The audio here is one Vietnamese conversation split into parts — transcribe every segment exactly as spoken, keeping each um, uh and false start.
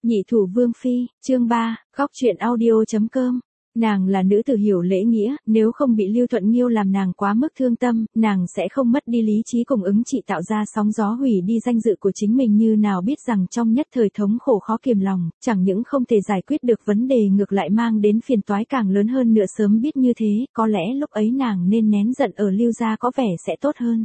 Nhị thủ vương phi, chương ba, góc truyện audio chấm com. Nàng là nữ tử hiểu lễ nghĩa, nếu không bị Lưu Thuận Nghiêu làm nàng quá mức thương tâm, nàng sẽ không mất đi lý trí cùng ứng trị tạo ra sóng gió hủy đi danh dự của chính mình, như nào biết rằng trong nhất thời thống khổ khó kiềm lòng, chẳng những không thể giải quyết được vấn đề ngược lại mang đến phiền toái càng lớn hơn nữa. Sớm biết như thế, có lẽ lúc ấy nàng nên nén giận ở Lưu gia có vẻ sẽ tốt hơn.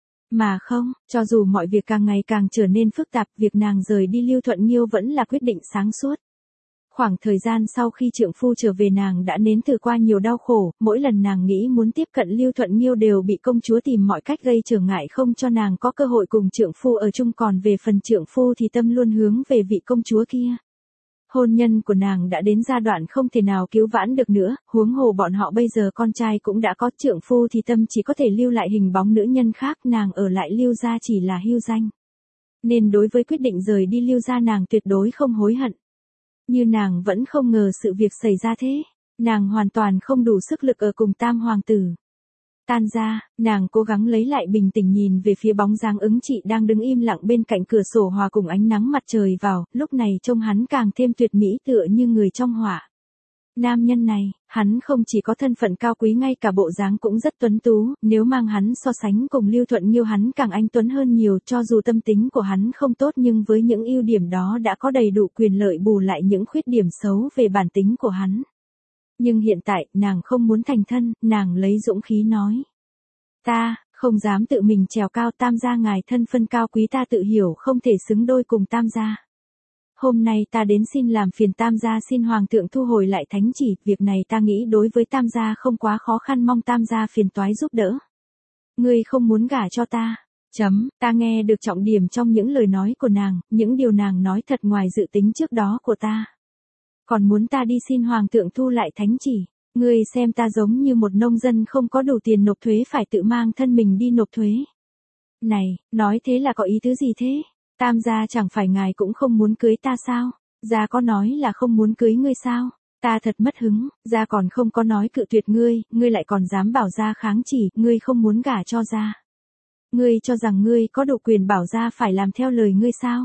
Mà không, cho dù mọi việc càng ngày càng trở nên phức tạp, việc nàng rời đi Lưu Thuận Nghiêu vẫn là quyết định sáng suốt. Khoảng thời gian sau khi trượng phu trở về, nàng đã nếm thử qua nhiều đau khổ, mỗi lần nàng nghĩ muốn tiếp cận Lưu Thuận Nghiêu đều bị công chúa tìm mọi cách gây trở ngại, không cho nàng có cơ hội cùng trượng phu ở chung. Còn về phần trượng phu thì tâm luôn hướng về vị công chúa kia. Hôn nhân của nàng đã đến giai đoạn không thể nào cứu vãn được nữa, huống hồ bọn họ bây giờ con trai cũng đã có, trượng phu thì tâm chỉ có thể lưu lại hình bóng nữ nhân khác, nàng ở lại Lưu gia chỉ là hưu danh. Nên đối với quyết định rời đi Lưu gia nàng tuyệt đối không hối hận. Như nàng vẫn không ngờ sự việc xảy ra thế, nàng hoàn toàn không đủ sức lực ở cùng tam hoàng tử. Tan ra, nàng cố gắng lấy lại bình tĩnh, nhìn về phía bóng dáng ứng trị đang đứng im lặng bên cạnh cửa sổ hòa cùng ánh nắng mặt trời vào, lúc này trông hắn càng thêm tuyệt mỹ, tựa như người trong họa. Nam nhân này, hắn không chỉ có thân phận cao quý, ngay cả bộ dáng cũng rất tuấn tú, nếu mang hắn so sánh cùng Lưu Thuận Nghiêu hắn càng anh tuấn hơn nhiều. Cho dù tâm tính của hắn không tốt, nhưng với những ưu điểm đó đã có đầy đủ quyền lợi bù lại những khuyết điểm xấu về bản tính của hắn. Nhưng hiện tại, nàng không muốn thành thân, nàng lấy dũng khí nói. Ta, không dám tự mình trèo cao, tam gia ngài thân phân cao quý, ta tự hiểu không thể xứng đôi cùng tam gia. Hôm nay ta đến xin làm phiền tam gia, xin hoàng thượng thu hồi lại thánh chỉ, việc này ta nghĩ đối với tam gia không quá khó khăn, mong tam gia phiền toái giúp đỡ. Ngươi không muốn gả cho ta. Chấm, ta nghe được trọng điểm trong những lời nói của nàng, những điều nàng nói thật ngoài dự tính trước đó của ta. Còn muốn ta đi xin hoàng thượng thu lại thánh chỉ, ngươi xem ta giống như một nông dân không có đủ tiền nộp thuế, phải tự mang thân mình đi nộp thuế. Này, nói thế là có ý tứ gì thế? Tam gia chẳng phải ngài cũng không muốn cưới ta sao? Gia có nói là không muốn cưới ngươi sao? Ta thật mất hứng, gia còn không có nói cự tuyệt ngươi, ngươi lại còn dám bảo gia kháng chỉ, ngươi không muốn gả cho gia. Ngươi cho rằng ngươi có đủ quyền bảo gia phải làm theo lời ngươi sao?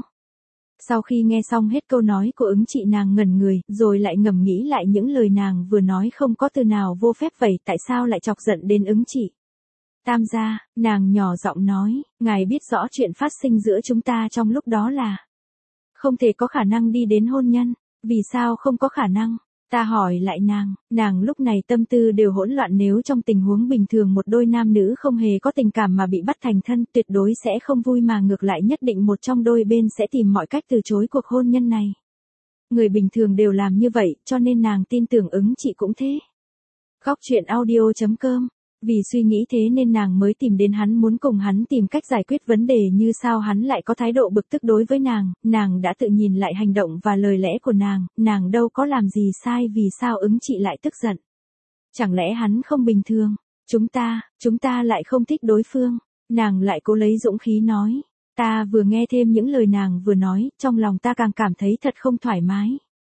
Sau khi nghe xong hết câu nói của ứng trị, nàng ngẩn người, rồi lại ngầm nghĩ lại những lời nàng vừa nói không có từ nào vô phép vậy, tại sao lại chọc giận đến ứng trị. Tam gia, nàng nhỏ giọng nói, ngài biết rõ chuyện phát sinh giữa chúng ta trong lúc đó là không thể có khả năng đi đến hôn nhân. Vì sao không có khả năng? Ta hỏi lại nàng, nàng lúc này tâm tư đều hỗn loạn. Nếu trong tình huống bình thường một đôi nam nữ không hề có tình cảm mà bị bắt thành thân, tuyệt đối sẽ không vui, mà ngược lại nhất định một trong đôi bên sẽ tìm mọi cách từ chối cuộc hôn nhân này. Người bình thường đều làm như vậy, cho nên nàng tin tưởng ứng trị cũng thế. Góc truyện audio chấm com. Vì suy nghĩ thế nên nàng mới tìm đến hắn, muốn cùng hắn tìm cách giải quyết vấn đề. Như sao hắn lại có thái độ bực tức đối với nàng, nàng đã tự nhìn lại hành động và lời lẽ của nàng, nàng đâu có làm gì sai, vì sao ứng trị lại tức giận? Chẳng lẽ hắn không bình thường? Chúng ta, chúng ta lại không thích đối phương. Nàng lại cố lấy dũng khí nói. Ta vừa nghe thêm những lời nàng vừa nói, trong lòng ta càng cảm thấy thật không thoải mái.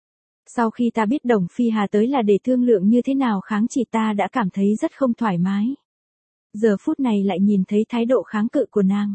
Sau khi ta biết Đồng Phi Hà tới là để thương lượng như thế nào kháng chỉ, ta đã cảm thấy rất không thoải mái. Giờ phút này lại nhìn thấy thái độ kháng cự của nàng,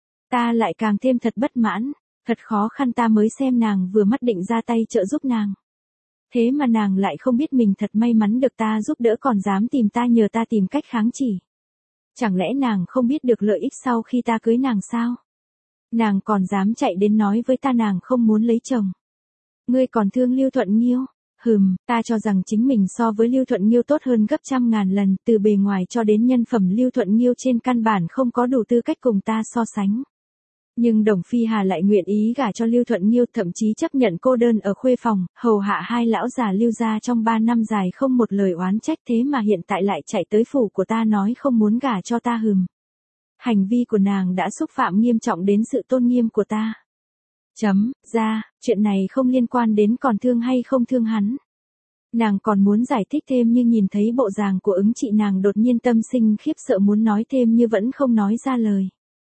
ta lại càng thêm thật bất mãn. Thật khó khăn ta mới xem nàng vừa mắt định ra tay trợ giúp nàng. Thế mà nàng lại không biết mình thật may mắn được ta giúp đỡ, còn dám tìm ta nhờ ta tìm cách kháng chỉ. Chẳng lẽ nàng không biết được lợi ích sau khi ta cưới nàng sao? Nàng còn dám chạy đến nói với ta nàng không muốn lấy chồng. Ngươi còn thương Lưu Thuận Nghiêu? Hừm, ta cho rằng chính mình so với Lưu Thuận Nghiêu tốt hơn gấp trăm ngàn lần, từ bề ngoài cho đến nhân phẩm Lưu Thuận Nghiêu trên căn bản không có đủ tư cách cùng ta so sánh. Nhưng Đồng Phi Hà lại nguyện ý gả cho Lưu Thuận Nghiêu, thậm chí chấp nhận cô đơn ở khuê phòng, hầu hạ hai lão già Lưu gia trong ba năm dài không một lời oán trách, thế mà hiện tại lại chạy tới phủ của ta nói không muốn gả cho ta. Hừm. Hành vi của nàng đã xúc phạm nghiêm trọng đến sự tôn nghiêm của ta. Chấm, ra, chuyện này không liên quan đến còn thương hay không thương hắn. Nàng còn muốn giải thích thêm, nhưng nhìn thấy bộ dạng của ứng trị, nàng đột nhiên tâm sinh khiếp sợ, muốn nói thêm nhưng vẫn không nói ra lời.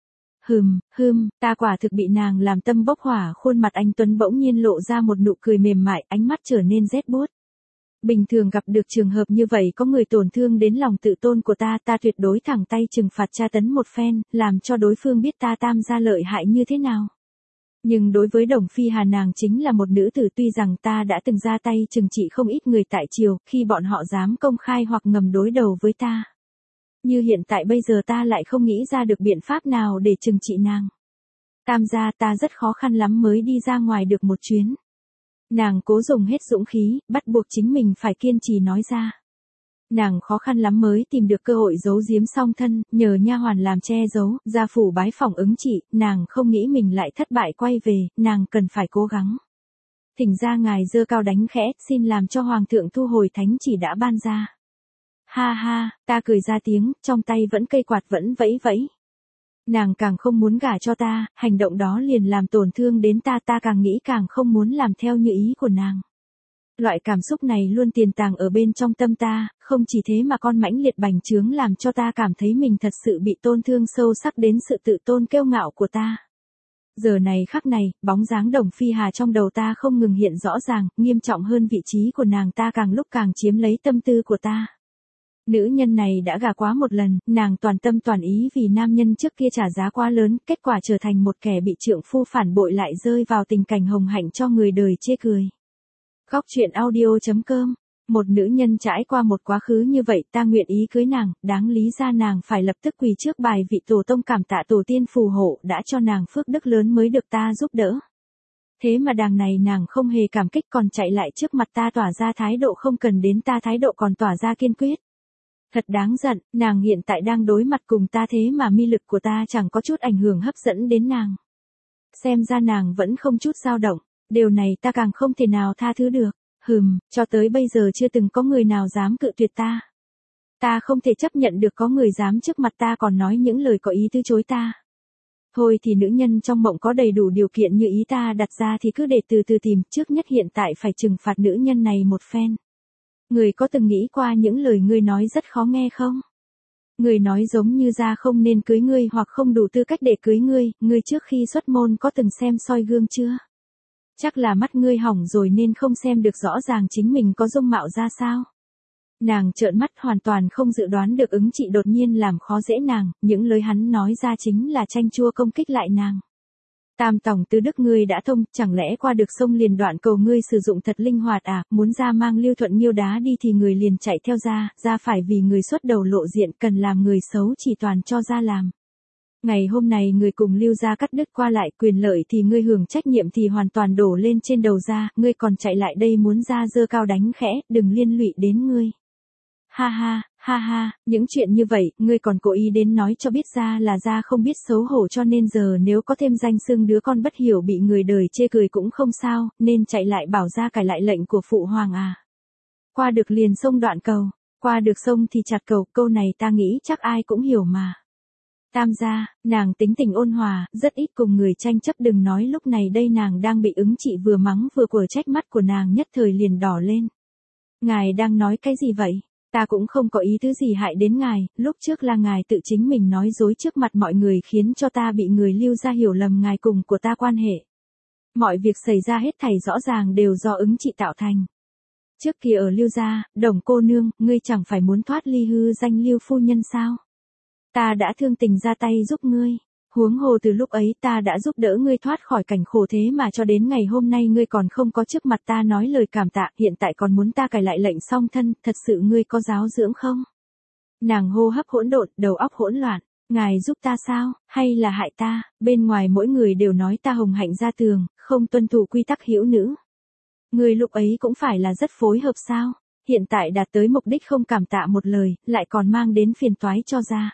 Hừm, hừm, ta quả thực bị nàng làm tâm bốc hỏa. Khuôn mặt anh tuấn bỗng nhiên lộ ra một nụ cười mềm mại, ánh mắt trở nên rét buốt. Bình thường gặp được trường hợp như vậy, có người tổn thương đến lòng tự tôn của ta, ta tuyệt đối thẳng tay trừng phạt tra tấn một phen, làm cho đối phương biết ta tam gia lợi hại như thế nào. Nhưng đối với Đồng Phi Hà nàng chính là một nữ tử, tuy rằng ta đã từng ra tay trừng trị không ít người tại triều, khi bọn họ dám công khai hoặc ngầm đối đầu với ta. Như hiện tại bây giờ ta lại không nghĩ ra được biện pháp nào để trừng trị nàng. Tam gia, ta rất khó khăn lắm mới đi ra ngoài được một chuyến. Nàng cố dùng hết dũng khí, bắt buộc chính mình phải kiên trì nói ra. Nàng khó khăn lắm mới tìm được cơ hội giấu giếm song thân, nhờ nha hoàn làm che giấu, ra phủ bái phỏng ứng trị, nàng không nghĩ mình lại thất bại quay về, nàng cần phải cố gắng. Thỉnh ra ngài giơ cao đánh khẽ, xin làm cho hoàng thượng thu hồi thánh chỉ đã ban ra. Ha ha, ta cười ra tiếng, trong tay vẫn cây quạt vẫn vẫy vẫy. Nàng càng không muốn gả cho ta, hành động đó liền làm tổn thương đến ta, ta càng nghĩ càng không muốn làm theo như ý của nàng. Loại cảm xúc này luôn tiềm tàng ở bên trong tâm ta, không chỉ thế mà con mãnh liệt bành trướng làm cho ta cảm thấy mình thật sự bị tổn thương sâu sắc đến sự tự tôn kiêu ngạo của ta. Giờ này khắc này, bóng dáng Đồng Phi Hà trong đầu ta không ngừng hiện rõ ràng, nghiêm trọng hơn vị trí của nàng ta càng lúc càng chiếm lấy tâm tư của ta. Nữ nhân này đã gả quá một lần, nàng toàn tâm toàn ý vì nam nhân trước kia trả giá quá lớn, kết quả trở thành một kẻ bị trượng phu phản bội lại rơi vào tình cảnh hồng hạnh cho người đời chê cười. Góc truyện audio chấm com. Một nữ nhân trải qua một quá khứ như vậy, ta nguyện ý cưới nàng, đáng lý ra nàng phải lập tức quỳ trước bài vị tổ tông cảm tạ tổ tiên phù hộ đã cho nàng phước đức lớn mới được ta giúp đỡ. Thế mà đằng này nàng không hề cảm kích còn chạy lại trước mặt ta tỏa ra thái độ không cần đến ta, thái độ còn tỏa ra kiên quyết. Thật đáng giận, nàng hiện tại đang đối mặt cùng ta thế mà mi lực của ta chẳng có chút ảnh hưởng hấp dẫn đến nàng. Xem ra nàng vẫn không chút dao động, điều này ta càng không thể nào tha thứ được. Hừm, cho tới bây giờ chưa từng có người nào dám cự tuyệt ta. Ta không thể chấp nhận được có người dám trước mặt ta còn nói những lời có ý từ chối ta. Thôi thì nữ nhân trong mộng có đầy đủ điều kiện như ý ta đặt ra thì cứ để từ từ tìm, trước nhất hiện tại phải trừng phạt nữ nhân này một phen. Người có từng nghĩ qua những lời ngươi nói rất khó nghe không? Người nói giống như ra không nên cưới ngươi hoặc không đủ tư cách để cưới ngươi, ngươi trước khi xuất môn có từng xem soi gương chưa? Chắc là mắt ngươi hỏng rồi nên không xem được rõ ràng chính mình có dung mạo ra sao. Nàng trợn mắt hoàn toàn không dự đoán được ứng trị đột nhiên làm khó dễ nàng, những lời hắn nói ra chính là chanh chua công kích lại nàng. Tam tổng tứ đức ngươi đã thông, chẳng lẽ qua được sông liền đoạn cầu ngươi sử dụng thật linh hoạt à, muốn ra mang Lưu Thuận Nghiêu đá đi thì người liền chạy theo ra, ra phải vì người xuất đầu lộ diện cần làm người xấu chỉ toàn cho ra làm. Ngày hôm nay người cùng Lưu gia cắt đứt qua lại quyền lợi thì ngươi hưởng trách nhiệm thì hoàn toàn đổ lên trên đầu ra, ngươi còn chạy lại đây muốn ra giơ cao đánh khẽ, đừng liên lụy đến ngươi. Ha ha, ha ha, những chuyện như vậy, ngươi còn cố ý đến nói cho biết ra là ra không biết xấu hổ cho nên giờ nếu có thêm danh xưng đứa con bất hiểu bị người đời chê cười cũng không sao, nên chạy lại bảo ra cải lại lệnh của phụ hoàng à. Qua được liền sông đoạn cầu, qua được sông thì chặt cầu, câu này ta nghĩ chắc ai cũng hiểu mà. Tam gia, nàng tính tình ôn hòa, rất ít cùng người tranh chấp, đừng nói lúc này đây nàng đang bị ứng trị vừa mắng vừa quở trách, mắt của nàng nhất thời liền đỏ lên. Ngài đang nói cái gì vậy? Ta cũng không có ý tứ gì hại đến ngài, lúc trước là ngài tự chính mình nói dối trước mặt mọi người khiến cho ta bị người Lưu gia hiểu lầm ngài cùng của ta quan hệ. Mọi việc xảy ra hết thảy rõ ràng đều do ứng trị tạo thành. Trước kia ở Lưu gia, Đồng cô nương, ngươi chẳng phải muốn thoát ly hư danh Lưu phu nhân sao? Ta đã thương tình ra tay giúp ngươi. Huống hồ từ lúc ấy ta đã giúp đỡ ngươi thoát khỏi cảnh khổ, thế mà cho đến ngày hôm nay ngươi còn không có trước mặt ta nói lời cảm tạ, hiện tại còn muốn ta cải lại lệnh song thân, thật sự ngươi có giáo dưỡng không? Nàng hô hấp hỗn độn, đầu óc hỗn loạn, ngài giúp ta sao, hay là hại ta? Bên ngoài mỗi người đều nói ta hồng hạnh ra tường, không tuân thủ quy tắc hữu nữ. Ngươi lúc ấy cũng phải là rất phối hợp sao? Hiện tại đạt tới mục đích không cảm tạ một lời, lại còn mang đến phiền toái cho gia.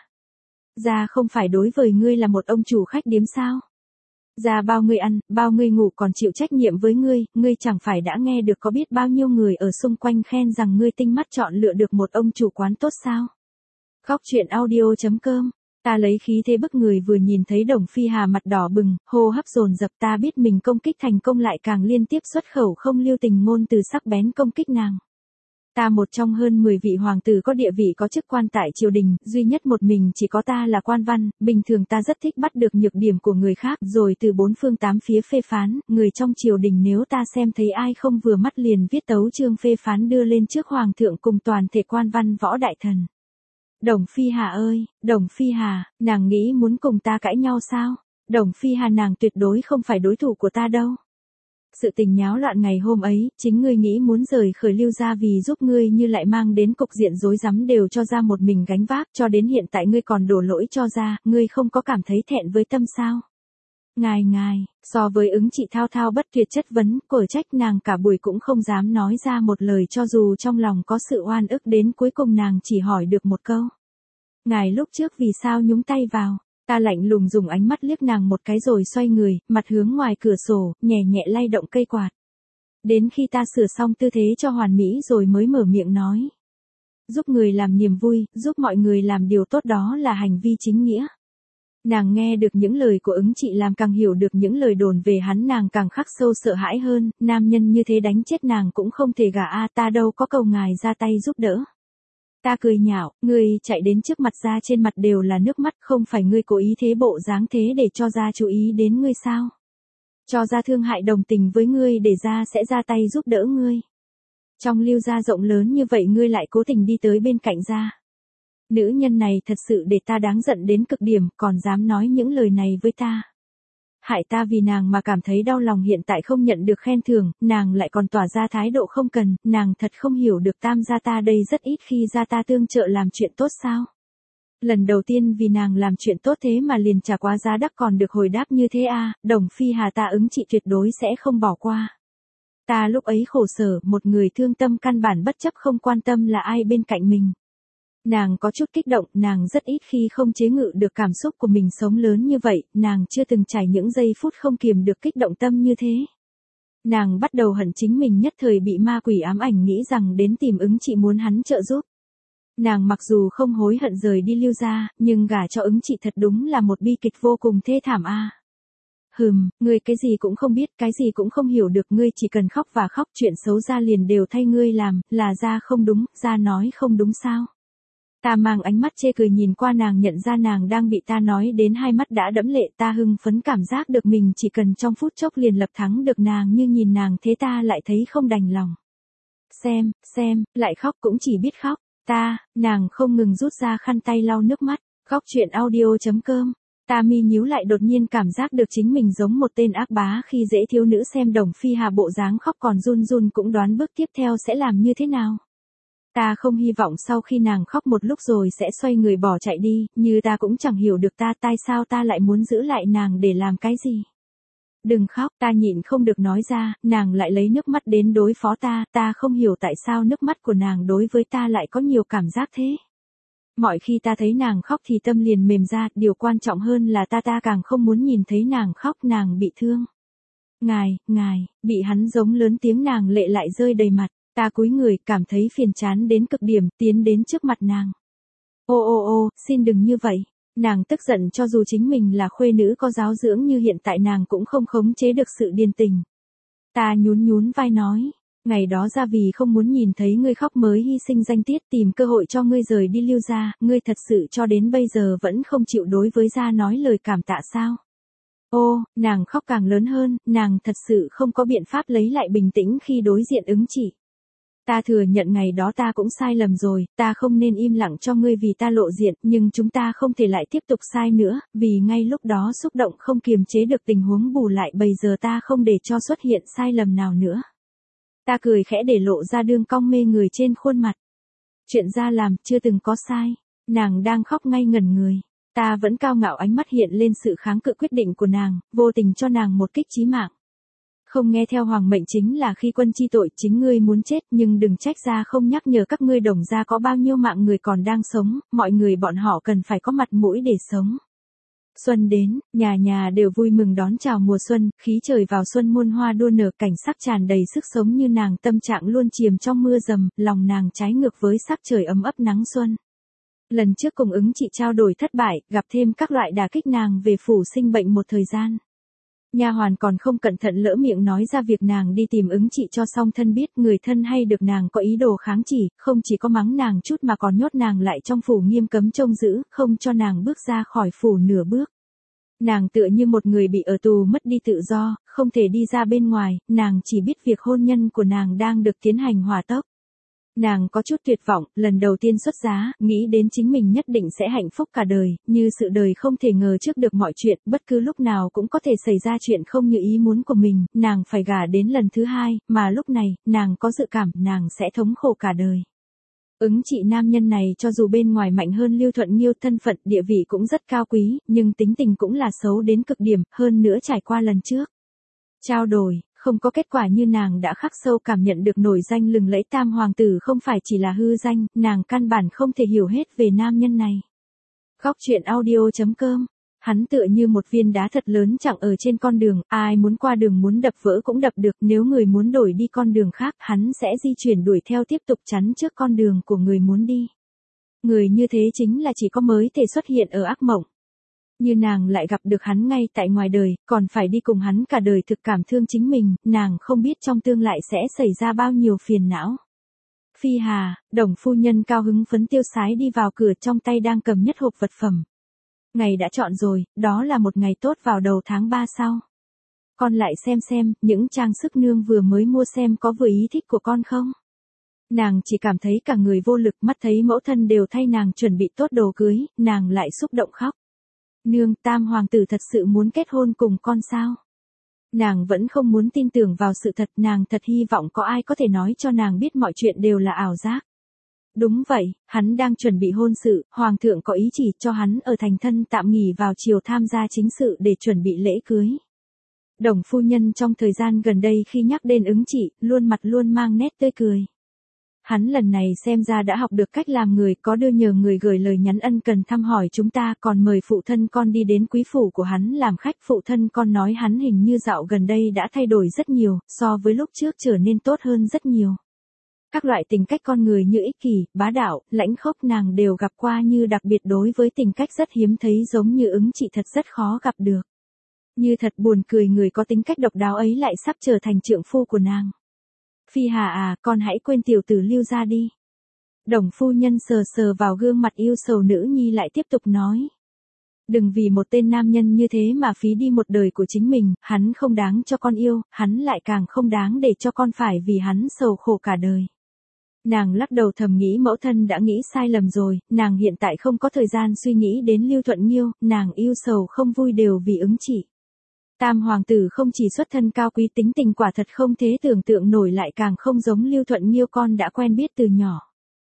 Gia không phải đối với ngươi là một ông chủ khách điếm sao? Gia bao ngươi ăn, bao ngươi ngủ còn chịu trách nhiệm với ngươi, ngươi chẳng phải đã nghe được có biết bao nhiêu người ở xung quanh khen rằng ngươi tinh mắt chọn lựa được một ông chủ quán tốt sao? Góc truyện audio chấm com. Ta lấy khí thế bức người vừa nhìn thấy Đồng Phi Hà mặt đỏ bừng, hô hấp dồn dập, ta biết mình công kích thành công lại càng liên tiếp xuất khẩu không lưu tình ngôn từ sắc bén công kích nàng. Ta một trong hơn mười vị hoàng tử có địa vị có chức quan tại triều đình, duy nhất một mình chỉ có ta là quan văn, bình thường ta rất thích bắt được nhược điểm của người khác rồi từ bốn phương tám phía phê phán, người trong triều đình nếu ta xem thấy ai không vừa mắt liền viết tấu chương phê phán đưa lên trước hoàng thượng cùng toàn thể quan văn võ đại thần. Đồng Phi Hà ơi, Đồng Phi Hà, nàng nghĩ muốn cùng ta cãi nhau sao? Đồng Phi Hà nàng tuyệt đối không phải đối thủ của ta đâu. Sự tình nháo loạn ngày hôm ấy, chính ngươi nghĩ muốn rời khỏi Lưu gia vì giúp ngươi như lại mang đến cục diện rối rắm đều cho ra một mình gánh vác, cho đến hiện tại ngươi còn đổ lỗi cho ra, ngươi không có cảm thấy thẹn với tâm sao? Ngài ngài, so với ứng chị thao thao bất tuyệt chất vấn, cở trách nàng cả buổi cũng không dám nói ra một lời cho dù trong lòng có sự oan ức đến cuối cùng nàng chỉ hỏi được một câu. Ngài lúc trước vì sao nhúng tay vào? Ta lạnh lùng dùng ánh mắt liếc nàng một cái rồi xoay người, mặt hướng ngoài cửa sổ, nhẹ nhẹ lay động cây quạt. Đến khi ta sửa xong tư thế cho hoàn mỹ rồi mới mở miệng nói. Giúp người làm niềm vui, giúp mọi người làm điều tốt đó là hành vi chính nghĩa. Nàng nghe được những lời của ứng chị làm càng hiểu được những lời đồn về hắn nàng càng khắc sâu sợ hãi hơn, nam nhân như thế đánh chết nàng cũng không thể gả a ta đâu có cầu ngài ra tay giúp đỡ. Ta cười nhạo, ngươi chạy đến trước mặt ra trên mặt đều là nước mắt không phải ngươi cố ý thế bộ dáng thế để cho ra chú ý đến ngươi sao? Cho ra thương hại đồng tình với ngươi để ra sẽ ra tay giúp đỡ ngươi. Trong Lưu gia rộng lớn như vậy ngươi lại cố tình đi tới bên cạnh ra. Nữ nhân này thật sự để ta đáng giận đến cực điểm còn dám nói những lời này với ta. Hại ta vì nàng mà cảm thấy đau lòng hiện tại không nhận được khen thưởng, nàng lại còn tỏa ra thái độ không cần, nàng thật không hiểu được tam gia ta đây rất ít khi ra ta tương trợ làm chuyện tốt sao. Lần đầu tiên vì nàng làm chuyện tốt thế mà liền trả quá giá đắt còn được hồi đáp như thế à, Đồng Phi Hà ta ứng chị tuyệt đối sẽ không bỏ qua. Ta lúc ấy khổ sở, một người thương tâm căn bản bất chấp không quan tâm là ai bên cạnh mình. Nàng có chút kích động, nàng rất ít khi không chế ngự được cảm xúc của mình sống lớn như vậy, nàng chưa từng trải những giây phút không kiềm được kích động tâm như thế. Nàng bắt đầu hận chính mình nhất thời bị ma quỷ ám ảnh nghĩ rằng đến tìm ứng chị muốn hắn trợ giúp. Nàng mặc dù không hối hận rời đi Lưu gia, nhưng gả cho ứng chị thật đúng là một bi kịch vô cùng thê thảm a. À. Hừm, ngươi cái gì cũng không biết, cái gì cũng không hiểu được, ngươi chỉ cần khóc và khóc, chuyện xấu ra liền đều thay ngươi làm, là ra không đúng, ra nói không đúng sao. Ta mang ánh mắt chê cười nhìn qua nàng nhận ra nàng đang bị ta nói đến hai mắt đã đẫm lệ ta hưng phấn cảm giác được mình chỉ cần trong phút chốc liền lập thắng được nàng nhưng nhìn nàng thế ta lại thấy không đành lòng. Xem, xem, lại khóc cũng chỉ biết khóc, ta, nàng không ngừng rút ra khăn tay lau nước mắt, khóc chuyện audio.com. Ta mi nhíu lại đột nhiên cảm giác được chính mình giống một tên ác bá khi dễ thiếu nữ xem Đồng Phi Hà bộ dáng khóc còn run run cũng đoán bước tiếp theo sẽ làm như thế nào. Ta không hy vọng sau khi nàng khóc một lúc rồi sẽ xoay người bỏ chạy đi, như ta cũng chẳng hiểu được ta tại sao ta lại muốn giữ lại nàng để làm cái gì. Đừng khóc, ta nhịn không được nói ra, nàng lại lấy nước mắt đến đối phó ta, ta không hiểu tại sao nước mắt của nàng đối với ta lại có nhiều cảm giác thế. Mọi khi ta thấy nàng khóc thì tâm liền mềm ra, điều quan trọng hơn là ta ta càng không muốn nhìn thấy nàng khóc, nàng bị thương. Ngài, ngài, bị hắn giống lớn tiếng nàng lệ lại rơi đầy mặt. Ta cúi người, cảm thấy phiền chán đến cực điểm, tiến đến trước mặt nàng. Ô ô ô, xin đừng như vậy. Nàng tức giận cho dù chính mình là khuê nữ có giáo dưỡng như hiện tại nàng cũng không khống chế được sự điên tình. Ta nhún nhún vai nói, ngày đó ra vì không muốn nhìn thấy ngươi khóc mới hy sinh danh tiết tìm cơ hội cho ngươi rời đi Lưu gia, ngươi thật sự cho đến bây giờ vẫn không chịu đối với gia nói lời cảm tạ sao. Ô, nàng khóc càng lớn hơn, nàng thật sự không có biện pháp lấy lại bình tĩnh khi đối diện ứng chị. Ta thừa nhận ngày đó ta cũng sai lầm rồi, ta không nên im lặng cho ngươi vì ta lộ diện, nhưng chúng ta không thể lại tiếp tục sai nữa, vì ngay lúc đó xúc động không kiềm chế được tình huống bù lại bây giờ ta không để cho xuất hiện sai lầm nào nữa. Ta cười khẽ để lộ ra đường cong mê người trên khuôn mặt. Chuyện ra làm, chưa từng có sai. Nàng đang khóc ngay ngẩn người. Ta vẫn cao ngạo ánh mắt hiện lên sự kháng cự quyết định của nàng, vô tình cho nàng một kích chí mạng. Không nghe theo hoàng mệnh chính là khi quân chi tội chính ngươi muốn chết nhưng đừng trách ra không nhắc nhở các ngươi Đồng gia có bao nhiêu mạng người còn đang sống, mọi người bọn họ cần phải có mặt mũi để sống. Xuân đến, nhà nhà đều vui mừng đón chào mùa xuân, khí trời vào xuân muôn hoa đua nở cảnh sắc tràn đầy sức sống như nàng tâm trạng luôn chìm trong mưa dầm, lòng nàng trái ngược với sắc trời ấm ấp nắng xuân. Lần trước cùng ứng chị trao đổi thất bại, gặp thêm các loại đả kích nàng về phủ sinh bệnh một thời gian. Nha hoàn còn không cẩn thận lỡ miệng nói ra việc nàng đi tìm ứng chị cho song thân biết người thân hay được nàng có ý đồ kháng chỉ, không chỉ có mắng nàng chút mà còn nhốt nàng lại trong phủ nghiêm cấm trông giữ, không cho nàng bước ra khỏi phủ nửa bước. Nàng tựa như một người bị ở tù mất đi tự do, không thể đi ra bên ngoài, nàng chỉ biết việc hôn nhân của nàng đang được tiến hành hỏa tốc. Nàng có chút tuyệt vọng, lần đầu tiên xuất giá, nghĩ đến chính mình nhất định sẽ hạnh phúc cả đời, như sự đời không thể ngờ trước được mọi chuyện, bất cứ lúc nào cũng có thể xảy ra chuyện không như ý muốn của mình, nàng phải gả đến lần thứ hai, mà lúc này, nàng có dự cảm nàng sẽ thống khổ cả đời. Ứng chị nam nhân này cho dù bên ngoài mạnh hơn Lưu Thuận Nghiêu, thân phận, địa vị cũng rất cao quý, nhưng tính tình cũng là xấu đến cực điểm, hơn nữa trải qua lần trước trao đổi, không có kết quả như nàng đã khắc sâu cảm nhận được nổi danh lừng lẫy tam hoàng tử không phải chỉ là hư danh, nàng căn bản không thể hiểu hết về nam nhân này. Góc truyện audio chấm com. Hắn tựa như một viên đá thật lớn chặng ở trên con đường, ai muốn qua đường muốn đập vỡ cũng đập được, nếu người muốn đổi đi con đường khác, hắn sẽ di chuyển đuổi theo tiếp tục chắn trước con đường của người muốn đi. Người như thế chính là chỉ có mới thể xuất hiện ở ác mộng. Như nàng lại gặp được hắn ngay tại ngoài đời, còn phải đi cùng hắn cả đời, thực cảm thương chính mình, nàng không biết trong tương lai sẽ xảy ra bao nhiêu phiền não. Phi Hà, Đồng phu nhân cao hứng phấn tiêu sái đi vào cửa, trong tay đang cầm nhất hộp vật phẩm. Ngày đã chọn rồi, đó là một ngày tốt vào đầu tháng ba sau. Con lại xem xem, những trang sức nương vừa mới mua xem có vừa ý thích của con không? Nàng chỉ cảm thấy cả người vô lực, mắt thấy mẫu thân đều thay nàng chuẩn bị tốt đồ cưới, nàng lại xúc động khóc. Nương, tam hoàng tử thật sự muốn kết hôn cùng con sao? Nàng vẫn không muốn tin tưởng vào sự thật, nàng thật hy vọng có ai có thể nói cho nàng biết mọi chuyện đều là ảo giác. Đúng vậy, hắn đang chuẩn bị hôn sự, hoàng thượng có ý chỉ cho hắn ở thành thân tạm nghỉ vào chiều tham gia chính sự để chuẩn bị lễ cưới. Đồng phu nhân trong thời gian gần đây khi nhắc đến ứng chị, luôn mặt luôn mang nét tươi cười. Hắn lần này xem ra đã học được cách làm người, có đưa nhờ người gửi lời nhắn ân cần thăm hỏi chúng ta, còn mời phụ thân con đi đến quý phủ của hắn làm khách. Phụ thân con nói hắn hình như dạo gần đây đã thay đổi rất nhiều, so với lúc trước trở nên tốt hơn rất nhiều. Các loại tính cách con người như ích kỷ, bá đạo, lãnh khốc nàng đều gặp qua, như đặc biệt đối với tính cách rất hiếm thấy giống như ứng chị thật rất khó gặp được. Như thật buồn cười, người có tính cách độc đáo ấy lại sắp trở thành trượng phu của nàng. Phi Hà à, con hãy quên tiểu tử Lưu ra đi. Đồng phu nhân sờ sờ vào gương mặt yêu sầu nữ nhi lại tiếp tục nói. Đừng vì một tên nam nhân như thế mà phí đi một đời của chính mình, hắn không đáng cho con yêu, hắn lại càng không đáng để cho con phải vì hắn sầu khổ cả đời. Nàng lắc đầu thầm nghĩ mẫu thân đã nghĩ sai lầm rồi, nàng hiện tại không có thời gian suy nghĩ đến Lưu Thuận Nghiêu, nàng yêu sầu không vui đều vì ứng chị. Tam hoàng tử không chỉ xuất thân cao quý, tính tình quả thật không thế tưởng tượng nổi, lại càng không giống Lưu Thuận Nghiêu con đã quen biết từ nhỏ.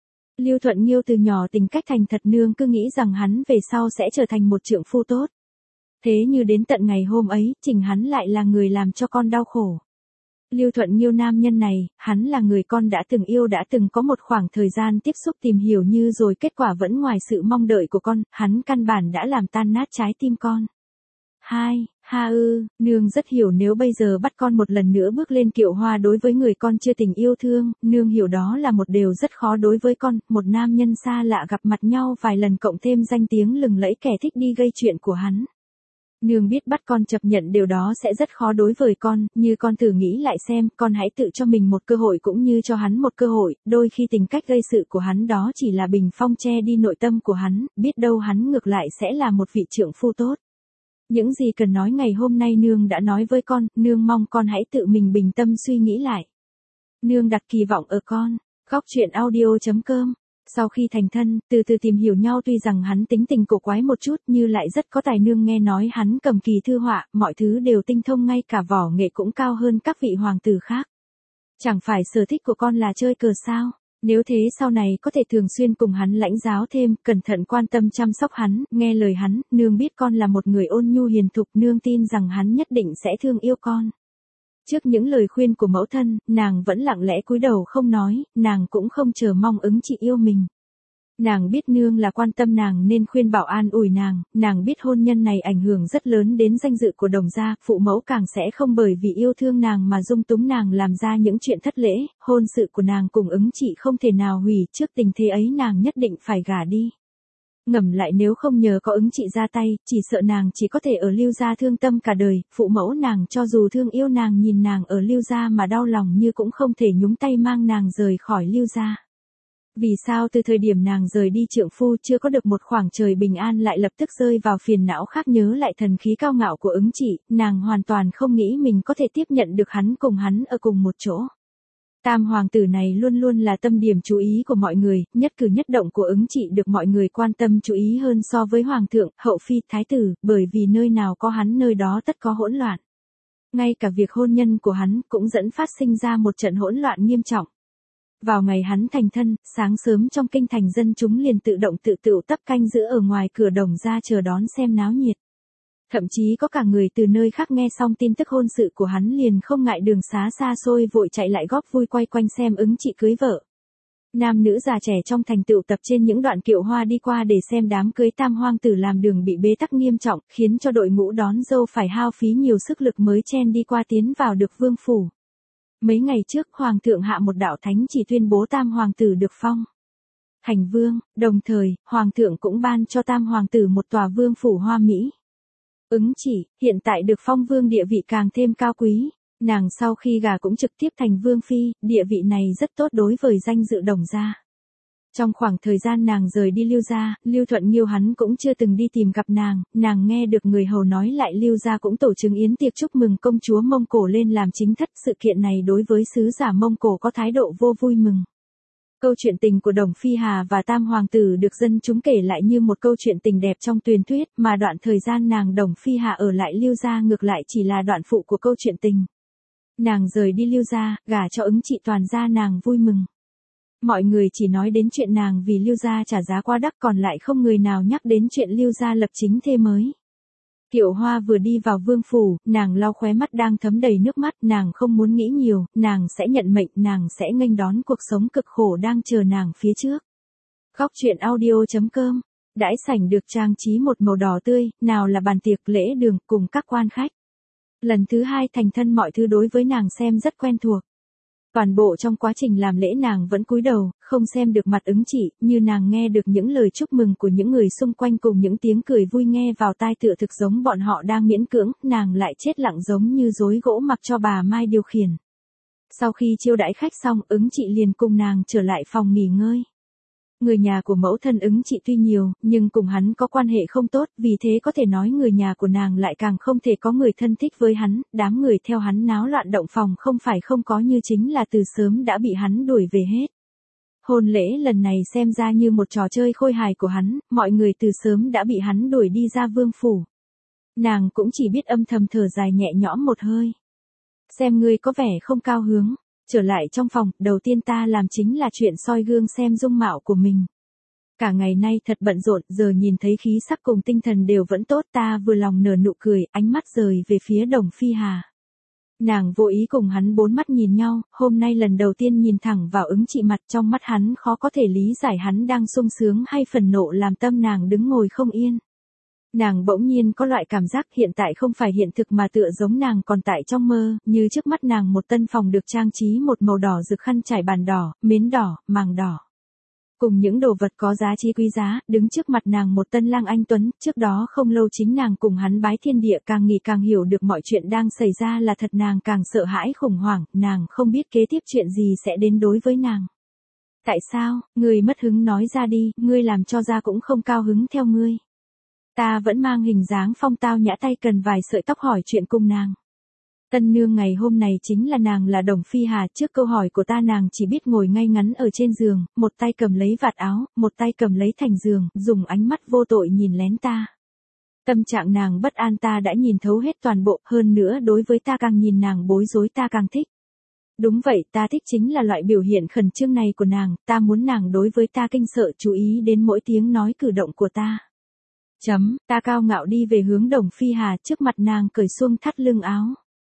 Lưu Thuận Nghiêu từ nhỏ tính cách thành thật, nương cứ nghĩ rằng hắn về sau sẽ trở thành một trượng phu tốt. Thế như đến tận ngày hôm ấy, chính hắn lại là người làm cho con đau khổ. Lưu Thuận Nghiêu nam nhân này, hắn là người con đã từng yêu, đã từng có một khoảng thời gian tiếp xúc tìm hiểu như rồi, kết quả vẫn ngoài sự mong đợi của con, hắn căn bản đã làm tan nát trái tim con. Hai, ha ư, nương rất hiểu nếu bây giờ bắt con một lần nữa bước lên kiệu hoa đối với người con chưa tình yêu thương, nương hiểu đó là một điều rất khó đối với con, một nam nhân xa lạ gặp mặt nhau vài lần cộng thêm danh tiếng lừng lẫy kẻ thích đi gây chuyện của hắn. Nương biết bắt con chấp nhận điều đó sẽ rất khó đối với con, như con thử nghĩ lại xem, con hãy tự cho mình một cơ hội cũng như cho hắn một cơ hội, đôi khi tính cách gây sự của hắn đó chỉ là bình phong che đi nội tâm của hắn, biết đâu hắn ngược lại sẽ là một vị trượng phu tốt. Những gì cần nói ngày hôm nay nương đã nói với con, nương mong con hãy tự mình bình tâm suy nghĩ lại. Nương đặt kỳ vọng ở con. Góc truyện audio chấm com. Sau khi thành thân, từ từ tìm hiểu nhau, tuy rằng hắn tính tình cổ quái một chút như lại rất có tài, nương nghe nói hắn cầm kỳ thư họa, mọi thứ đều tinh thông, ngay cả võ nghệ cũng cao hơn các vị hoàng tử khác. Chẳng phải sở thích của con là chơi cờ sao? Nếu thế sau này có thể thường xuyên cùng hắn lãnh giáo thêm, cẩn thận quan tâm chăm sóc hắn, nghe lời hắn, nương biết con là một người ôn nhu hiền thục, nương tin rằng hắn nhất định sẽ thương yêu con. Trước những lời khuyên của mẫu thân, nàng vẫn lặng lẽ cúi đầu không nói, nàng cũng không chờ mong ứng chị yêu mình. Nàng biết nương là quan tâm nàng nên khuyên bảo an ủi nàng, nàng biết hôn nhân này ảnh hưởng rất lớn đến danh dự của Đồng gia, phụ mẫu càng sẽ không bởi vì yêu thương nàng mà dung túng nàng làm ra những chuyện thất lễ, hôn sự của nàng cùng ứng chị không thể nào hủy, trước tình thế ấy nàng nhất định phải gả đi. Ngẫm lại nếu không nhờ có ứng chị ra tay, chỉ sợ nàng chỉ có thể ở Lưu gia thương tâm cả đời, phụ mẫu nàng cho dù thương yêu nàng nhìn nàng ở Lưu gia mà đau lòng như cũng không thể nhúng tay mang nàng rời khỏi Lưu gia. Vì sao từ thời điểm nàng rời đi trượng phu chưa có được một khoảng trời bình an lại lập tức rơi vào phiền não khác, nhớ lại thần khí cao ngạo của ứng chị, nàng hoàn toàn không nghĩ mình có thể tiếp nhận được hắn cùng hắn ở cùng một chỗ. Tam hoàng tử này luôn luôn là tâm điểm chú ý của mọi người, nhất cử nhất động của ứng trị được mọi người quan tâm chú ý hơn so với hoàng thượng, hậu phi, thái tử, bởi vì nơi nào có hắn nơi đó tất có hỗn loạn. Ngay cả việc hôn nhân của hắn cũng dẫn phát sinh ra một trận hỗn loạn nghiêm trọng. Vào ngày hắn thành thân, sáng sớm trong kinh thành dân chúng liền tự động tự tựu tấp canh giữ ở ngoài cửa đồng ra chờ đón xem náo nhiệt. Thậm chí có cả người từ nơi khác nghe xong tin tức hôn sự của hắn liền không ngại đường xá xa xôi vội chạy lại góp vui quay quanh xem ứng trị cưới vợ. Nam nữ già trẻ trong thành tựu tập trên những đoạn kiệu hoa đi qua để xem đám cưới tam hoàng tử làm đường bị bế tắc nghiêm trọng, khiến cho đội ngũ đón dâu phải hao phí nhiều sức lực mới chen đi qua tiến vào được vương phủ. Mấy ngày trước hoàng thượng hạ một đạo thánh chỉ tuyên bố tam hoàng tử được phong thành vương, đồng thời, hoàng thượng cũng ban cho tam hoàng tử một tòa vương phủ hoa mỹ. Ứng chỉ, hiện tại được phong vương địa vị càng thêm cao quý, nàng sau khi gả cũng trực tiếp thành vương phi, địa vị này rất tốt đối với danh dự đồng gia. Trong khoảng thời gian nàng rời đi Lưu gia, Lưu Thuận Nghiêu hắn cũng chưa từng đi tìm gặp nàng, nàng nghe được người hầu nói lại Lưu gia cũng tổ chức yến tiệc chúc mừng công chúa Mông Cổ lên làm chính thất, sự kiện này đối với sứ giả Mông Cổ có thái độ vô vui mừng. Câu chuyện tình của Đồng Phi Hà và Tam Hoàng tử được dân chúng kể lại như một câu chuyện tình đẹp trong truyền thuyết, mà đoạn thời gian nàng Đồng Phi Hà ở lại Lưu gia ngược lại chỉ là đoạn phụ của câu chuyện tình. Nàng rời đi Lưu gia, gả cho ứng trị toàn gia nàng vui mừng. Mọi người chỉ nói đến chuyện nàng vì Lưu gia trả giá quá đắt, còn lại không người nào nhắc đến chuyện Lưu gia lập chính thê mới. Kiệu hoa vừa đi vào vương phủ, nàng lau khóe mắt đang thấm đầy nước mắt, nàng không muốn nghĩ nhiều, nàng sẽ nhận mệnh, nàng sẽ nghênh đón cuộc sống cực khổ đang chờ nàng phía trước. Góc truyện audio chấm com, đãi sảnh được trang trí một màu đỏ tươi, nào là bàn tiệc lễ đường cùng các quan khách. Lần thứ hai thành thân mọi thứ đối với nàng xem rất quen thuộc. Toàn bộ trong quá trình làm lễ nàng vẫn cúi đầu, không xem được mặt ứng chỉ, như nàng nghe được những lời chúc mừng của những người xung quanh cùng những tiếng cười vui nghe vào tai tựa thực giống bọn họ đang miễn cưỡng, nàng lại chết lặng giống như rối gỗ mặc cho bà Mai điều khiển. Sau khi chiêu đãi khách xong, ứng chị liền cùng nàng trở lại phòng nghỉ ngơi. Người nhà của mẫu thân ứng chị tuy nhiều, nhưng cùng hắn có quan hệ không tốt, vì thế có thể nói người nhà của nàng lại càng không thể có người thân thích với hắn, đám người theo hắn náo loạn động phòng không phải không có như chính là từ sớm đã bị hắn đuổi về hết. Hôn lễ lần này xem ra như một trò chơi khôi hài của hắn, mọi người từ sớm đã bị hắn đuổi đi ra vương phủ. Nàng cũng chỉ biết âm thầm thở dài nhẹ nhõm một hơi. Xem ngươi có vẻ không cao hứng. Trở lại trong phòng, đầu tiên ta làm chính là chuyện soi gương xem dung mạo của mình. Cả ngày nay thật bận rộn, giờ nhìn thấy khí sắc cùng tinh thần đều vẫn tốt, ta vừa lòng nở nụ cười, ánh mắt rời về phía Đồng Phi Hà. Nàng vô ý cùng hắn bốn mắt nhìn nhau, hôm nay lần đầu tiên nhìn thẳng vào ứng chị mặt, trong mắt hắn khó có thể lý giải hắn đang sung sướng hay phần nộ làm tâm nàng đứng ngồi không yên. Nàng bỗng nhiên có loại cảm giác hiện tại không phải hiện thực mà tựa giống nàng còn tại trong mơ, như trước mắt nàng một tân phòng được trang trí một màu đỏ rực, khăn trải bàn đỏ, mến đỏ, màng đỏ. Cùng những đồ vật có giá trị quý giá, đứng trước mặt nàng một tân lang anh tuấn, trước đó không lâu chính nàng cùng hắn bái thiên địa, càng nghĩ càng hiểu được mọi chuyện đang xảy ra là thật, nàng càng sợ hãi khủng hoảng, nàng không biết kế tiếp chuyện gì sẽ đến đối với nàng. Tại sao, ngươi mất hứng nói ra đi, ngươi làm cho ra cũng không cao hứng theo ngươi. Ta vẫn mang hình dáng phong tao nhã, tay cần vài sợi tóc hỏi chuyện cùng nàng. Tân nương ngày hôm này chính là nàng là Đồng Phi Hà, trước câu hỏi của ta nàng chỉ biết ngồi ngay ngắn ở trên giường, một tay cầm lấy vạt áo, một tay cầm lấy thành giường, dùng ánh mắt vô tội nhìn lén ta. Tâm trạng nàng bất an ta đã nhìn thấu hết toàn bộ, hơn nữa đối với ta càng nhìn nàng bối rối ta càng thích. Đúng vậy, ta thích chính là loại biểu hiện khẩn trương này của nàng, ta muốn nàng đối với ta kinh sợ, chú ý đến mỗi tiếng nói cử động của ta. Chấm, ta cao ngạo đi về hướng Đồng Phi Hà, trước mặt nàng cởi xuông thắt lưng áo.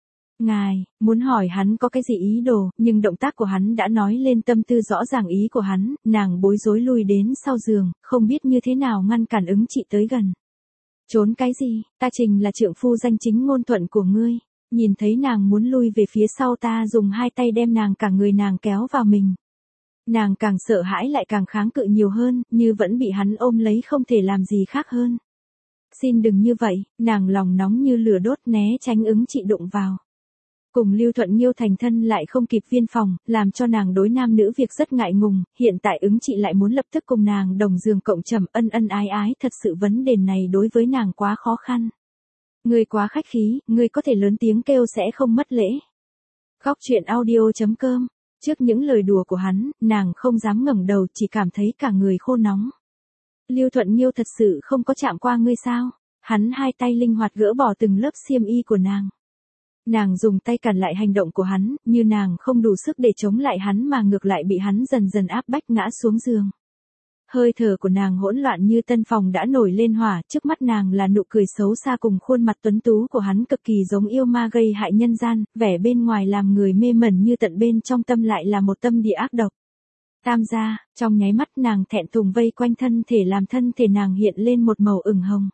Ngài, muốn hỏi hắn có cái gì ý đồ, nhưng động tác của hắn đã nói lên tâm tư rõ ràng ý của hắn, nàng bối rối lui đến sau giường, không biết như thế nào ngăn cản ứng chị tới gần. Trốn cái gì, ta Trình là trượng phu danh chính ngôn thuận của ngươi. Nhìn thấy nàng muốn lui về phía sau, ta dùng hai tay đem nàng cả người nàng kéo vào mình. Nàng càng sợ hãi lại càng kháng cự nhiều hơn, như vẫn bị hắn ôm lấy không thể làm gì khác hơn. Xin đừng như vậy, nàng lòng nóng như lửa đốt né tránh ứng chị đụng vào. Cùng Lưu Thuận Nghiêu thành thân lại không kịp viên phòng, làm cho nàng đối nam nữ việc rất ngại ngùng, hiện tại ứng chị lại muốn lập tức cùng nàng đồng giường cộng trầm ân ân ái ái, thật sự vấn đề này đối với nàng quá khó khăn. Ngươi quá khách khí, ngươi có thể lớn tiếng kêu sẽ không mất lễ. Góc truyện audio chấm com Trước những lời đùa của hắn, nàng không dám ngẩng đầu, chỉ cảm thấy cả người khô nóng. Lưu Thuận Nghiêu thật sự không có chạm qua ngươi sao? Hắn hai tay linh hoạt gỡ bỏ từng lớp xiêm y của nàng. Nàng dùng tay cản lại hành động của hắn, như nàng không đủ sức để chống lại hắn mà ngược lại bị hắn dần dần áp bách ngã xuống giường. Hơi thở của nàng hỗn loạn như tân phòng đã nổi lên hỏa, trước mắt nàng là nụ cười xấu xa cùng khuôn mặt tuấn tú của hắn cực kỳ giống yêu ma gây hại nhân gian, vẻ bên ngoài làm người mê mẩn như tận bên trong tâm lại là một tâm địa ác độc. Tam gia, trong nháy mắt nàng thẹn thùng vây quanh thân thể làm thân thể nàng hiện lên một màu ửng hồng.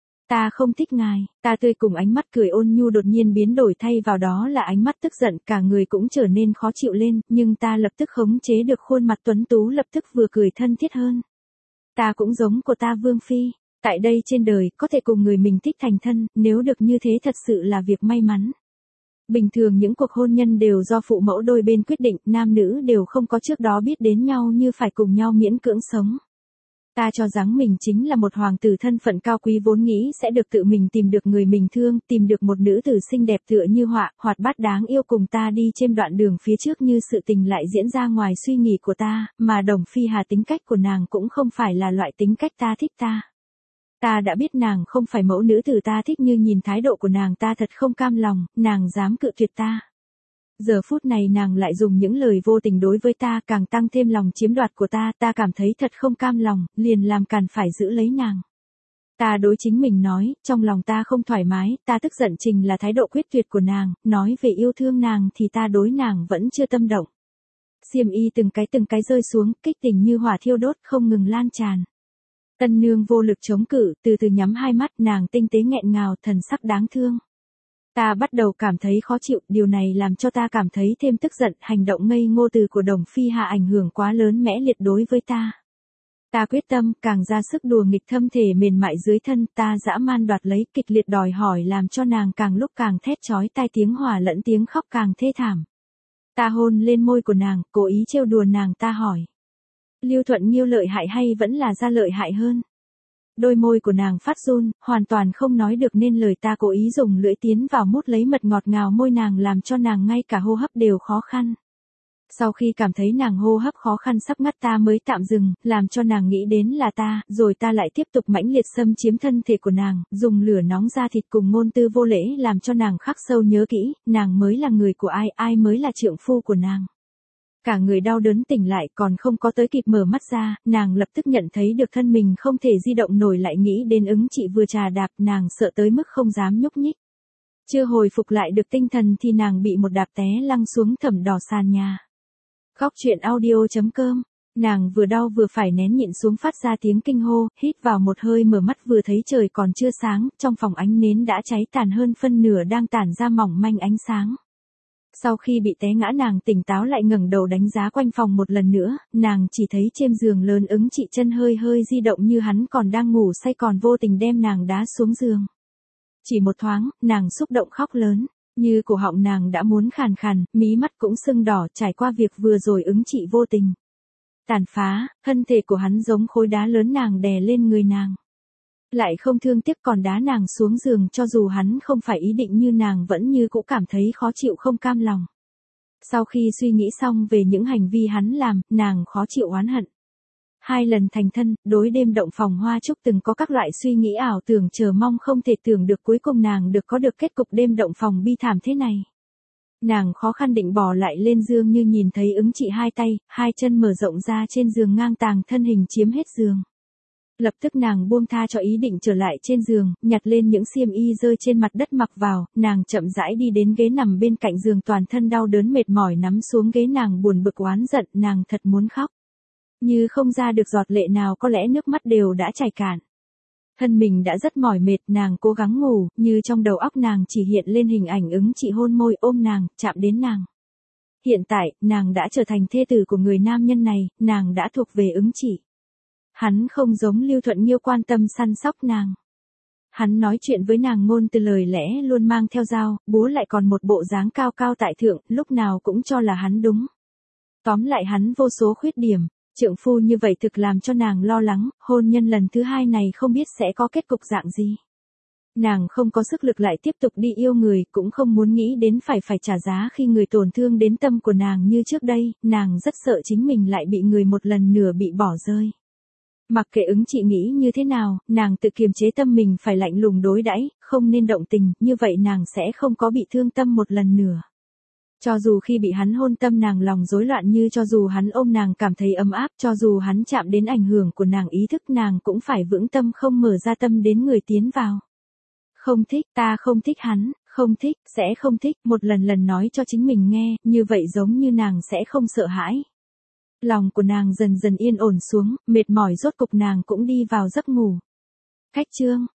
Ta không thích ngài, ta tươi cùng ánh mắt cười ôn nhu đột nhiên biến đổi thay vào đó là ánh mắt tức giận, cả người cũng trở nên khó chịu lên, nhưng ta lập tức khống chế được khuôn mặt tuấn tú lập tức vừa cười thân thiết hơn. Ta cũng giống của ta Vương Phi, tại đây trên đời có thể cùng người mình thích thành thân, nếu được như thế thật sự là việc may mắn. Bình thường những cuộc hôn nhân đều do phụ mẫu đôi bên quyết định, nam nữ đều không có trước đó biết đến nhau như phải cùng nhau miễn cưỡng sống. Ta cho rằng mình chính là một hoàng tử thân phận cao quý vốn nghĩ sẽ được tự mình tìm được người mình thương, tìm được một nữ tử xinh đẹp tựa như họa, hoạt bát đáng yêu cùng ta đi trên đoạn đường phía trước như sự tình lại diễn ra ngoài suy nghĩ của ta, mà Đồng Phi Hà tính cách của nàng cũng không phải là loại tính cách ta thích ta. Ta đã biết nàng không phải mẫu nữ tử ta thích nhưng nhìn thái độ của nàng ta thật không cam lòng, nàng dám cự tuyệt ta. Giờ phút này nàng lại dùng những lời vô tình đối với ta càng tăng thêm lòng chiếm đoạt của ta, ta cảm thấy thật không cam lòng, liền làm càn phải giữ lấy nàng. Ta đối chính mình nói, trong lòng ta không thoải mái, ta tức giận trình là thái độ quyết tuyệt của nàng, nói về yêu thương nàng thì ta đối nàng vẫn chưa tâm động. Xiêm y từng cái từng cái rơi xuống, kích tình như hỏa thiêu đốt không ngừng lan tràn. Tân nương vô lực chống cự, từ từ nhắm hai mắt, nàng tinh tế nghẹn ngào, thần sắc đáng thương. Ta bắt đầu cảm thấy khó chịu, điều này làm cho ta cảm thấy thêm tức giận, hành động ngây ngô từ của Đồng Phi Hà ảnh hưởng quá lớn mẽ liệt đối với ta. Ta quyết tâm, càng ra sức đùa nghịch thâm thể mềm mại dưới thân, ta dã man đoạt lấy, kịch liệt đòi hỏi làm cho nàng càng lúc càng thét chói tai, tiếng hòa lẫn tiếng khóc càng thê thảm. Ta hôn lên môi của nàng, cố ý trêu đùa nàng, ta hỏi. Lưu Thuận Nghiêu lợi hại hay vẫn là gia lợi hại hơn? Đôi môi của nàng phát run, hoàn toàn không nói được nên lời, ta cố ý dùng lưỡi tiến vào mút lấy mật ngọt ngào môi nàng làm cho nàng ngay cả hô hấp đều khó khăn. Sau khi cảm thấy nàng hô hấp khó khăn sắp ngắt ta mới tạm dừng, làm cho nàng nghĩ đến là ta, rồi ta lại tiếp tục mãnh liệt xâm chiếm thân thể của nàng, dùng lửa nóng da thịt cùng ngôn tư vô lễ làm cho nàng khắc sâu nhớ kỹ, nàng mới là người của ai, ai mới là trượng phu của nàng. Cả người đau đớn tỉnh lại còn không có tới kịp mở mắt ra, nàng lập tức nhận thấy được thân mình không thể di động nổi, lại nghĩ đến ứng chị vừa trà đạp, nàng sợ tới mức không dám nhúc nhích. Chưa hồi phục lại được tinh thần thì nàng bị một đạp té lăn xuống thảm đỏ sàn nhà. Khóc chuyện audio chấm com, nàng vừa đau vừa phải nén nhịn xuống phát ra tiếng kinh hô, hít vào một hơi mở mắt vừa thấy trời còn chưa sáng, trong phòng ánh nến đã cháy tàn hơn phân nửa đang tản ra mỏng manh ánh sáng. Sau khi bị té ngã nàng tỉnh táo lại ngẩng đầu đánh giá quanh phòng một lần nữa, nàng chỉ thấy trên giường lớn ứng chị chân hơi hơi di động như hắn còn đang ngủ say còn vô tình đem nàng đá xuống giường. Chỉ một thoáng, nàng xúc động khóc lớn, như cổ họng nàng đã muốn khàn khàn, mí mắt cũng sưng đỏ trải qua việc vừa rồi ứng chị vô tình. Tàn phá, thân thể của hắn giống khối đá lớn nàng đè lên người nàng. Lại không thương tiếc còn đá nàng xuống giường cho dù hắn không phải ý định như nàng vẫn như cũng cảm thấy khó chịu không cam lòng. Sau khi suy nghĩ xong về những hành vi hắn làm, nàng khó chịu oán hận. Hai lần thành thân, đối đêm động phòng hoa trúc từng có các loại suy nghĩ ảo tưởng chờ mong không thể tưởng được cuối cùng nàng được có được kết cục đêm động phòng bi thảm thế này. Nàng khó khăn định bò lại lên giường như nhìn thấy ứng chị hai tay, hai chân mở rộng ra trên giường ngang tàng thân hình chiếm hết giường. Lập tức nàng buông tha cho ý định trở lại trên giường, nhặt lên những xiêm y rơi trên mặt đất mặc vào, nàng chậm rãi đi đến ghế nằm bên cạnh giường toàn thân đau đớn mệt mỏi nắm xuống ghế nàng buồn bực oán giận, nàng thật muốn khóc. Như không ra được giọt lệ nào có lẽ nước mắt đều đã chảy cạn. Thân mình đã rất mỏi mệt nàng cố gắng ngủ, như trong đầu óc nàng chỉ hiện lên hình ảnh ứng chị hôn môi ôm nàng, chạm đến nàng. Hiện tại, nàng đã trở thành thê tử của người nam nhân này, nàng đã thuộc về ứng chị. Hắn không giống Lưu Thuận Nghiêu quan tâm săn sóc nàng. Hắn nói chuyện với nàng ngôn từ lời lẽ luôn mang theo dao, búa lại còn một bộ dáng cao cao tại thượng, lúc nào cũng cho là hắn đúng. Tóm lại hắn vô số khuyết điểm, trượng phu như vậy thực làm cho nàng lo lắng, hôn nhân lần thứ hai này không biết sẽ có kết cục dạng gì. Nàng không có sức lực lại tiếp tục đi yêu người, cũng không muốn nghĩ đến phải phải trả giá khi người tổn thương đến tâm của nàng như trước đây, nàng rất sợ chính mình lại bị người một lần nữa bị bỏ rơi. Mặc kệ ứng chị nghĩ như thế nào, nàng tự kiềm chế tâm mình phải lạnh lùng đối đãi, không nên động tình, như vậy nàng sẽ không có bị thương tâm một lần nữa. Cho dù khi bị hắn hôn tâm nàng lòng rối loạn, như cho dù hắn ôm nàng cảm thấy ấm áp, cho dù hắn chạm đến ảnh hưởng của nàng ý thức, nàng cũng phải vững tâm không mở ra tâm đến người tiến vào. Không thích, ta không thích hắn, không thích, sẽ không thích, một lần lần nói cho chính mình nghe, như vậy giống như nàng sẽ không sợ hãi. Lòng của nàng dần dần yên ổn xuống, mệt mỏi rốt cục nàng cũng đi vào giấc ngủ. Khách chương